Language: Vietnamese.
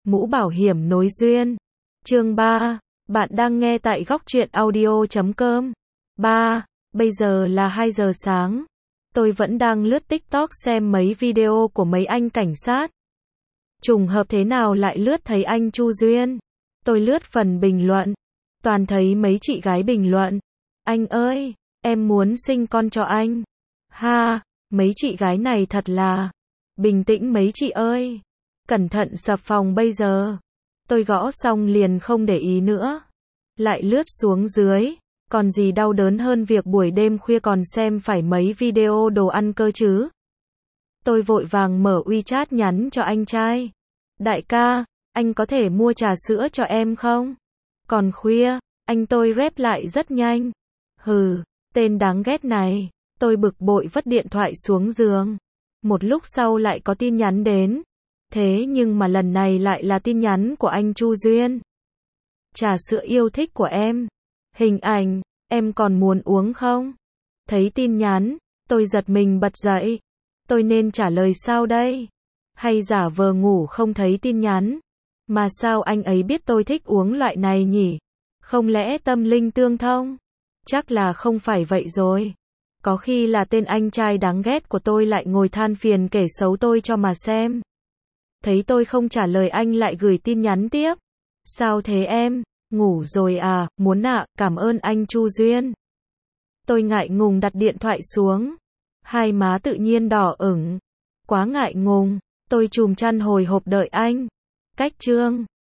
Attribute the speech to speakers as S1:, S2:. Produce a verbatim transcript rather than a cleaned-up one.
S1: Mũ bảo hiểm nối duyên. Chương ba. Bạn đang nghe tại góc truyện audio chấm com. ba. Bây giờ là hai giờ sáng. Tôi vẫn đang lướt TikTok xem mấy video của mấy anh cảnh sát. Trùng hợp thế nào lại lướt thấy anh Chu Duyên. Tôi lướt phần bình luận. Toàn thấy mấy chị gái bình luận. Anh ơi, em muốn sinh con cho anh. Ha, mấy chị gái này thật là. Bình tĩnh mấy chị ơi. Cẩn thận sập phòng bây giờ. Tôi gõ xong liền không để ý nữa. Lại lướt xuống dưới. Còn gì đau đớn hơn việc buổi đêm khuya còn xem phải mấy video đồ ăn cơ chứ. Tôi vội vàng mở WeChat nhắn cho anh trai. Đại ca, anh có thể mua trà sữa cho em không? Còn khuya, anh tôi rep lại rất nhanh. Hừ, tên đáng ghét này. Tôi bực bội vứt điện thoại xuống giường. Một lúc sau lại có tin nhắn đến. Thế nhưng mà lần này lại là tin nhắn của anh Chu Duyên. Trà sữa yêu thích của em. Hình ảnh, em còn muốn uống không? Thấy tin nhắn, tôi giật mình bật dậy. Tôi nên trả lời sao đây? Hay giả vờ ngủ không thấy tin nhắn? Mà sao anh ấy biết tôi thích uống loại này nhỉ? Không lẽ tâm linh tương thông? Chắc là không phải vậy rồi. Có khi là tên anh trai đáng ghét của tôi lại ngồi than phiền kể xấu tôi cho mà xem. Thấy tôi không trả lời anh lại gửi tin nhắn tiếp. Sao thế em? Ngủ rồi à? Muốn ạ, à, cảm ơn anh Chu Duyên. Tôi ngại ngùng đặt điện thoại xuống. Hai má tự nhiên đỏ ửng. Quá ngại ngùng. Tôi chùm chăn hồi hộp đợi anh. Cách chương.